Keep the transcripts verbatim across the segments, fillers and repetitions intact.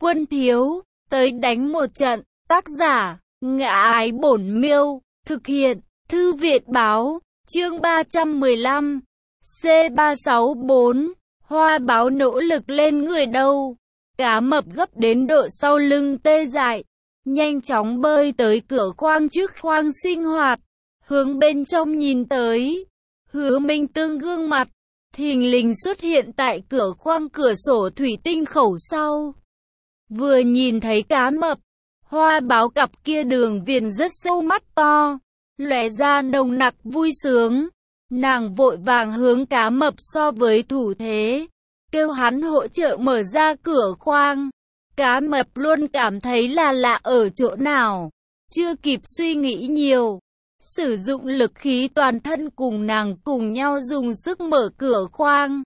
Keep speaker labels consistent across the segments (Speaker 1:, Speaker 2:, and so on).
Speaker 1: Quân thiếu, tới đánh một trận. Tác giả, Ngã Ái Bổn Miêu. Thực hiện, Thư viện báo. Chương ba trăm mười lăm. C ba sáu bốn. Hoa báo nỗ lực lên người đâu. Cá mập gấp đến độ sau lưng tê dại. Nhanh chóng bơi tới cửa khoang trước khoang sinh hoạt. Hướng bên trong nhìn tới. Hứa Minh Tương gương mặt thình lình xuất hiện tại cửa khoang cửa sổ thủy tinh khẩu sau. Vừa nhìn thấy cá mập, hoa báo cặp kia đường viền rất sâu mắt to, lóe ra nồng nặc vui sướng. Nàng vội vàng hướng cá mập so với thủ thế, kêu hắn hỗ trợ mở ra cửa khoang. Cá mập luôn cảm thấy là lạ ở chỗ nào, chưa kịp suy nghĩ nhiều. Sử dụng lực khí toàn thân cùng nàng cùng nhau dùng sức mở cửa khoang.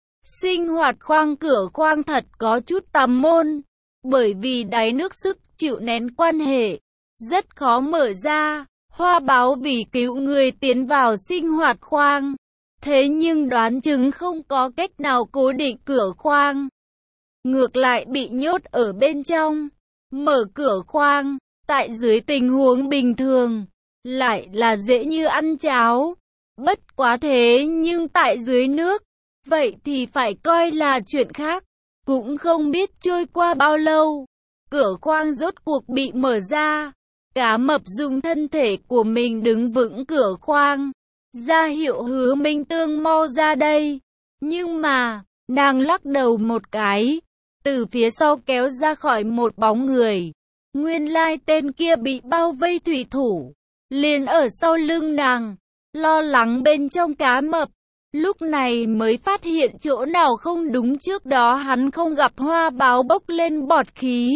Speaker 1: Sinh hoạt khoang cửa khoang thật có chút tàm môn, bởi vì đáy nước sức chịu nén quan hệ, rất khó mở ra. Hoa báo vì cứu người tiến vào sinh hoạt khoang, thế nhưng đoán chừng không có cách nào cố định cửa khoang, ngược lại bị nhốt ở bên trong. Mở cửa khoang, tại dưới tình huống bình thường, lại là dễ như ăn cháo. Bất quá thế nhưng tại dưới nước, vậy thì phải coi là chuyện khác. Cũng không biết trôi qua bao lâu, cửa khoang rốt cuộc bị mở ra. Cá mập dùng thân thể của mình đứng vững cửa khoang, ra hiệu Hứa Minh Tương mau ra đây. Nhưng mà, nàng lắc đầu một cái, từ phía sau kéo ra khỏi một bóng người. Nguyên lai tên kia bị bao vây thủy thủ, liền ở sau lưng nàng, lo lắng bên trong cá mập. Lúc này mới phát hiện chỗ nào không đúng, trước đó hắn không gặp hoa báo bốc lên bọt khí,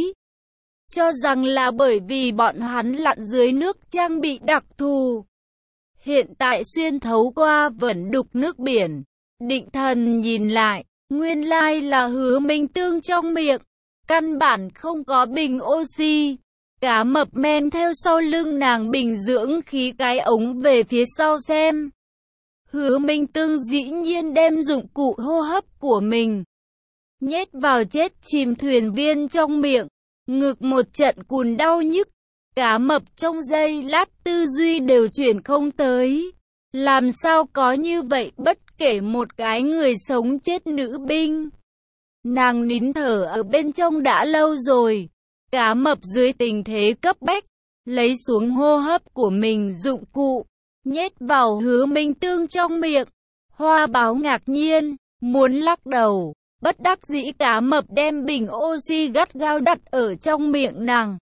Speaker 1: cho rằng là bởi vì bọn hắn lặn dưới nước trang bị đặc thù. Hiện tại xuyên thấu qua vẩn đục nước biển, định thần nhìn lại, nguyên lai là Hứa Minh Tương trong miệng căn bản không có bình oxy. Cá mập men theo sau lưng nàng bình dưỡng khí cái ống về phía sau xem. Hứa Minh Tương dĩ nhiên đem dụng cụ hô hấp của mình nhét vào chết chìm thuyền viên trong miệng, ngực một trận cùn đau nhức. Cá mập trong giây lát tư duy đều chuyển không tới. Làm sao có như vậy, bất kể một cái người sống chết nữ binh. Nàng nín thở ở bên trong đã lâu rồi. Cá mập dưới tình thế cấp bách, lấy xuống hô hấp của mình dụng cụ, nhét vào Hứa Minh Tương trong miệng. Hoa báo ngạc nhiên, muốn lắc đầu, bất đắc dĩ cá mập đem bình oxy gắt gao đặt ở trong miệng nàng,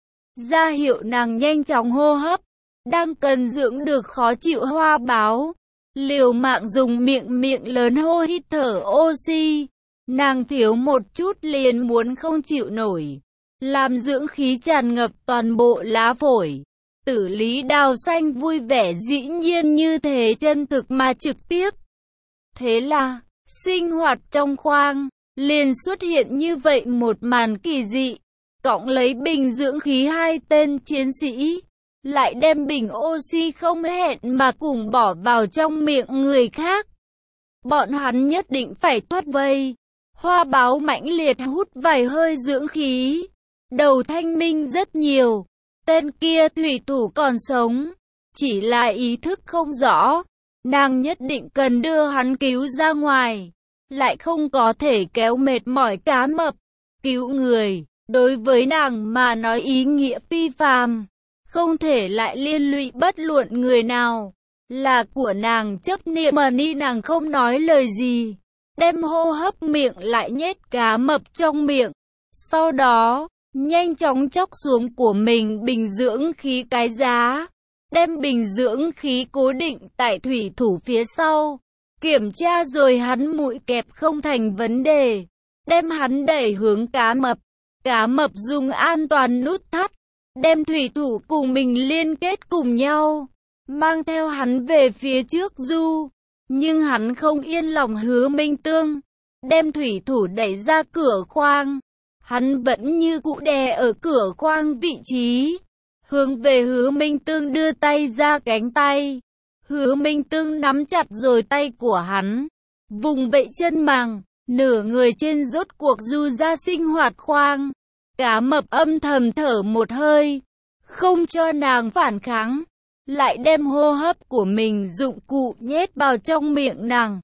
Speaker 1: ra hiệu nàng nhanh chóng hô hấp. Đang cần dưỡng được khó chịu hoa báo, liều mạng dùng miệng miệng lớn hô hít thở oxy. Nàng thiếu một chút liền muốn không chịu nổi, làm dưỡng khí tràn ngập toàn bộ lá phổi. Tử Lý Đào Xanh vui vẻ dĩ nhiên như thế, chân thực mà trực tiếp. Thế là, sinh hoạt trong khoang, liền xuất hiện như vậy một màn kỳ dị. Cõng lấy bình dưỡng khí hai tên chiến sĩ, lại đem bình oxy không hẹn mà cùng bỏ vào trong miệng người khác. Bọn hắn nhất định phải thoát vây. Hoa báo mãnh liệt hút vài hơi dưỡng khí, đầu thanh minh rất nhiều. Tên kia thủy thủ còn sống, chỉ là ý thức không rõ. Nàng nhất định cần đưa hắn cứu ra ngoài, lại không có thể kéo mệt mỏi cá mập. Cứu người, đối với nàng mà nói ý nghĩa phi phàm, không thể lại liên lụy bất luận người nào. Là của nàng chấp niệm mà ni nàng không nói lời gì, đem hô hấp miệng lại nhét cá mập trong miệng. Sau đó, nhanh chóng chóc xuống của mình bình dưỡng khí cái giá, đem bình dưỡng khí cố định tại thủy thủ phía sau. Kiểm tra rồi hắn mũi kẹp không thành vấn đề, đem hắn đẩy hướng cá mập. Cá mập dùng an toàn nút thắt, đem thủy thủ cùng mình liên kết cùng nhau, mang theo hắn về phía trước du. Nhưng hắn không yên lòng Hứa Minh Tương, đem thủy thủ đẩy ra cửa khoang. Hắn vẫn như cũ đè ở cửa khoang vị trí, hướng về Hứa Minh Tương đưa tay ra cánh tay. Hứa Minh Tương nắm chặt rồi tay của hắn, vùng vẫy chân màng, nửa người trên rốt cuộc du ra sinh hoạt khoang. Cá mập âm thầm thở một hơi, không cho nàng phản kháng, lại đem hô hấp của mình dụng cụ nhét vào trong miệng nàng.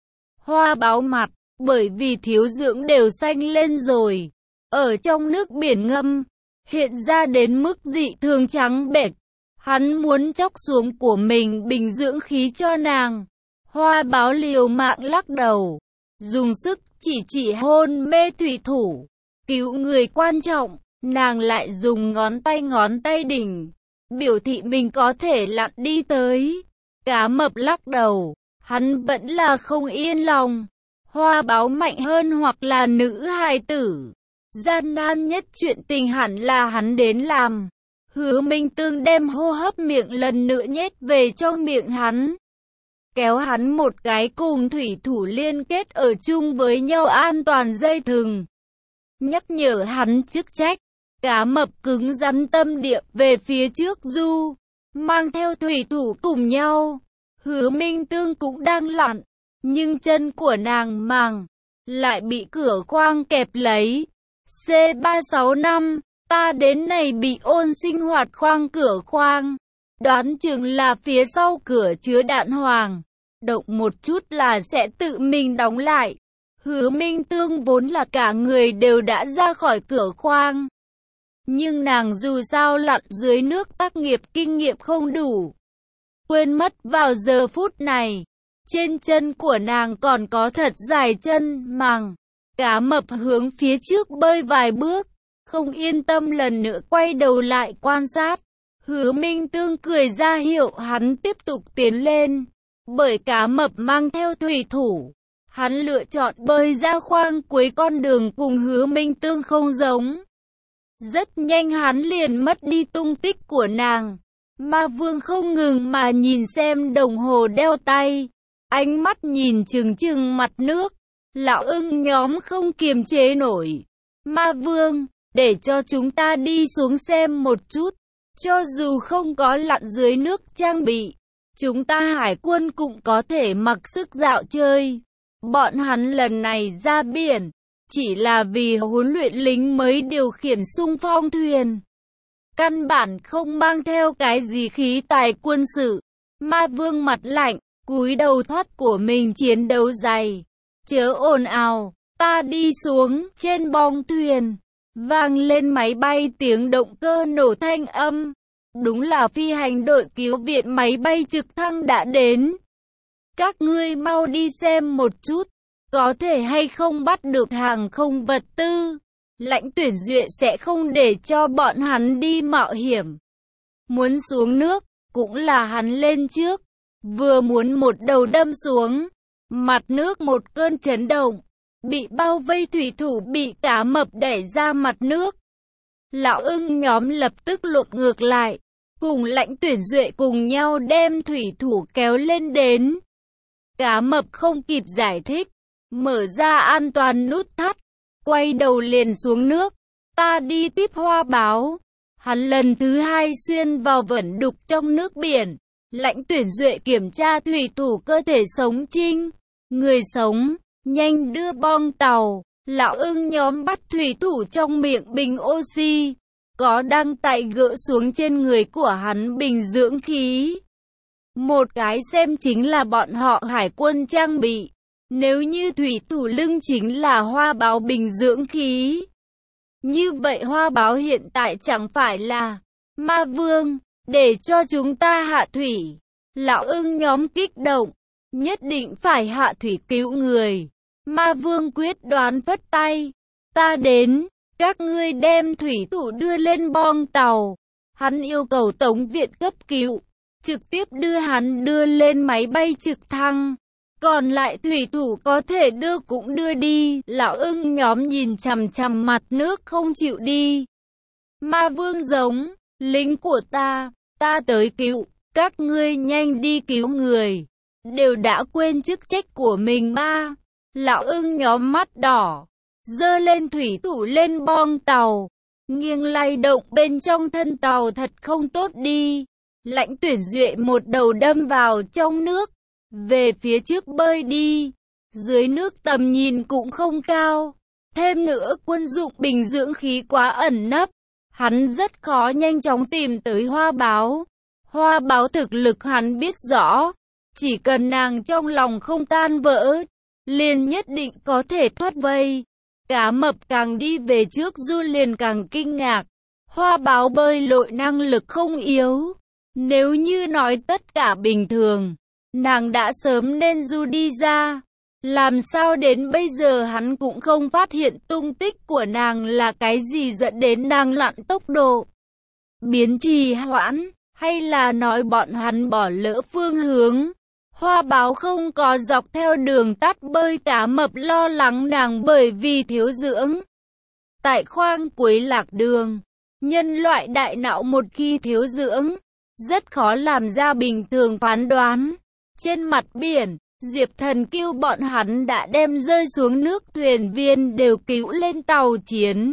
Speaker 1: Hoa báo mặt, bởi vì thiếu dưỡng đều xanh lên rồi, ở trong nước biển ngâm, hiện ra đến mức dị thường trắng bệch. Hắn muốn chóc xuống của mình bình dưỡng khí cho nàng. Hoa báo liều mạng lắc đầu, dùng sức chỉ chỉ hôn mê thủy thủ. Cứu người quan trọng, nàng lại dùng ngón tay ngón tay đỉnh, biểu thị mình có thể lặn đi tới. Cá mập lắc đầu, hắn vẫn là không yên lòng. Hoa báo mạnh hơn hoặc là nữ hài tử, gian nan nhất chuyện tình hẳn là hắn đến làm. Hứa Minh Tương đem hô hấp miệng lần nữa nhét về trong miệng hắn, kéo hắn một cái cùng thủy thủ liên kết ở chung với nhau an toàn dây thừng, nhắc nhở hắn chức trách. Cá mập cứng rắn tâm địa về phía trước du, mang theo thủy thủ cùng nhau. Hứa Minh Tương cũng đang lặn, nhưng chân của nàng màng lại bị cửa khoang kẹp lấy. C ba sáu năm, ta đến này bị ôn sinh hoạt khoang cửa khoang, đoán chừng là phía sau cửa chứa đạn hoàng, động một chút là sẽ tự mình đóng lại. Hứa Minh Tương vốn là cả người đều đã ra khỏi cửa khoang, nhưng nàng dù sao lặn dưới nước tác nghiệp kinh nghiệm không đủ, quên mất vào giờ phút này, trên chân của nàng còn có thật dài chân màng. Cá mập hướng phía trước bơi vài bước, không yên tâm lần nữa quay đầu lại quan sát. Hứa Minh Tương cười ra hiệu hắn tiếp tục tiến lên. Bởi cá mập mang theo thủy thủ, hắn lựa chọn bơi ra khoang cuối con đường cùng Hứa Minh Tương không giống. Rất nhanh hắn liền mất đi tung tích của nàng. Ma Vương không ngừng mà nhìn xem đồng hồ đeo tay, ánh mắt nhìn chừng chừng mặt nước. Lão ưng nhóm không kiềm chế nổi. Ma Vương, để cho chúng ta đi xuống xem một chút. Cho dù không có lặn dưới nước trang bị, chúng ta hải quân cũng có thể mặc sức dạo chơi. Bọn hắn lần này ra biển, chỉ là vì huấn luyện lính mới điều khiển xung phong thuyền. Căn bản không mang theo cái gì khí tài quân sự. Ma Vương mặt lạnh, cúi đầu thoát của mình chiến đấu dày. Chớ ồn ào, ta đi xuống. Trên bong thuyền vang lên máy bay tiếng động cơ nổ thanh âm. Đúng là phi hành đội cứu viện máy bay trực thăng đã đến. Các ngươi mau đi xem một chút, có thể hay không bắt được hàng không vật tư. Lãnh tuyển duyệt sẽ không để cho bọn hắn đi mạo hiểm. Muốn xuống nước, cũng là hắn lên trước. Vừa muốn một đầu đâm xuống, mặt nước một cơn chấn động, bị bao vây thủy thủ bị cá mập đẩy ra mặt nước. Lão ưng nhóm lập tức lộn ngược lại, cùng lãnh tuyển duệ cùng nhau đem thủy thủ kéo lên đến. Cá mập không kịp giải thích, mở ra an toàn nút thắt, quay đầu liền xuống nước. Ta đi tiếp Hoa báo. Hắn lần thứ hai xuyên vào vẩn đục trong nước biển. Lãnh tuyển duệ kiểm tra thủy thủ cơ thể sống trinh. Người sống, nhanh đưa bong tàu. Lão ưng nhóm bắt thủy thủ trong miệng bình oxy, có đăng tại gỡ xuống trên người của hắn bình dưỡng khí. Một cái xem chính là bọn họ hải quân trang bị. Nếu như thủy thủ lưng chính là Hoa báo bình dưỡng khí, như vậy Hoa báo hiện tại chẳng phải là Ma Vương, để cho chúng ta hạ thủy. Lão ưng nhóm kích động, nhất định phải hạ thủy cứu người. Ma Vương quyết đoán phất tay, ta đến, các ngươi đem thủy thủ đưa lên bong tàu. Hắn yêu cầu tống viện cấp cứu, trực tiếp đưa hắn đưa lên máy bay trực thăng. Còn lại thủy thủ có thể đưa cũng đưa đi. Lão ưng nhóm nhìn chằm chằm mặt nước không chịu đi. Ma Vương giống, lính của ta, ta tới cứu, các ngươi nhanh đi cứu người. Đều đã quên chức trách của mình ba. Lão ưng nhóm mắt đỏ, dơ lên thủy thủ lên bong tàu, nghiêng lay động bên trong thân tàu thật không tốt đi. Lãnh tuyển duệ một đầu đâm vào trong nước, về phía trước bơi đi. Dưới nước tầm nhìn cũng không cao, Thêm nữa quân dụng bình dưỡng khí quá ẩn nấp, hắn rất khó nhanh chóng tìm tới Hoa Báo. Hoa Báo thực lực hắn biết rõ, chỉ cần nàng trong lòng không tan vỡ, liền nhất định có thể thoát vây. Cá Mập càng đi về trước Du liền càng kinh ngạc. Hoa Báo bơi lội năng lực không yếu. Nếu như nói tất cả bình thường, nàng đã sớm nên Du đi ra. Làm sao đến bây giờ hắn cũng không phát hiện tung tích của nàng là cái gì dẫn đến nàng lặn tốc độ biến trì hoãn, hay là nói bọn hắn bỏ lỡ phương hướng. Hoa Báo không có dọc theo đường tắt bơi. Cá Mập lo lắng nàng bởi vì thiếu dưỡng. Tại khoang cuối lạc đường, nhân loại đại não một khi thiếu dưỡng, rất khó làm ra bình thường phán đoán. Trên mặt biển, Diệp Thần Kiêu bọn hắn đã đem rơi xuống nước thuyền viên đều cứu lên tàu chiến.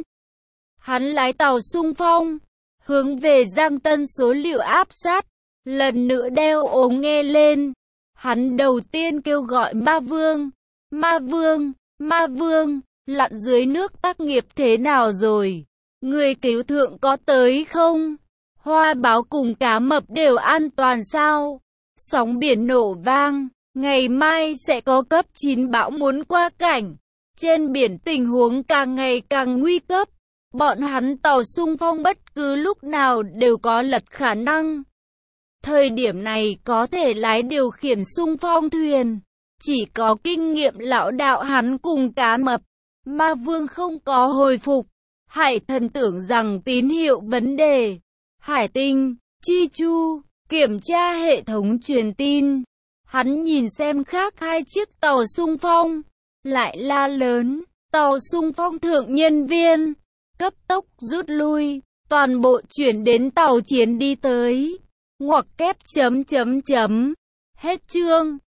Speaker 1: Hắn lái tàu xung phong, hướng về Giang Tân số liệu áp sát, lần nữa đeo ống nghe lên. Hắn đầu tiên kêu gọi Ma Vương, Ma Vương, Ma Vương, lặn dưới nước tác nghiệp thế nào rồi? Người cứu thượng có tới không? Hoa Báo cùng Cá Mập đều an toàn sao? Sóng biển nổ vang, ngày mai sẽ có cấp chín bão muốn qua cảnh. Trên biển tình huống càng ngày càng nguy cấp. Bọn hắn tàu xung phong bất cứ lúc nào đều có lật khả năng. Thời điểm này có thể lái điều khiển xung phong thuyền. Chỉ có kinh nghiệm lão đạo hắn cùng Cá Mập. Ma Vương không có hồi phục. Hải Thần tưởng rằng tín hiệu vấn đề. Hải Tinh, Chi Chu, kiểm tra hệ thống truyền tin. Hắn nhìn xem khác hai chiếc tàu xung phong. Lại la lớn, tàu xung phong thượng nhân viên. Cấp tốc rút lui, toàn bộ chuyển đến tàu chiến đi tới. Ngoặc kép chấm chấm chấm. Hết chương.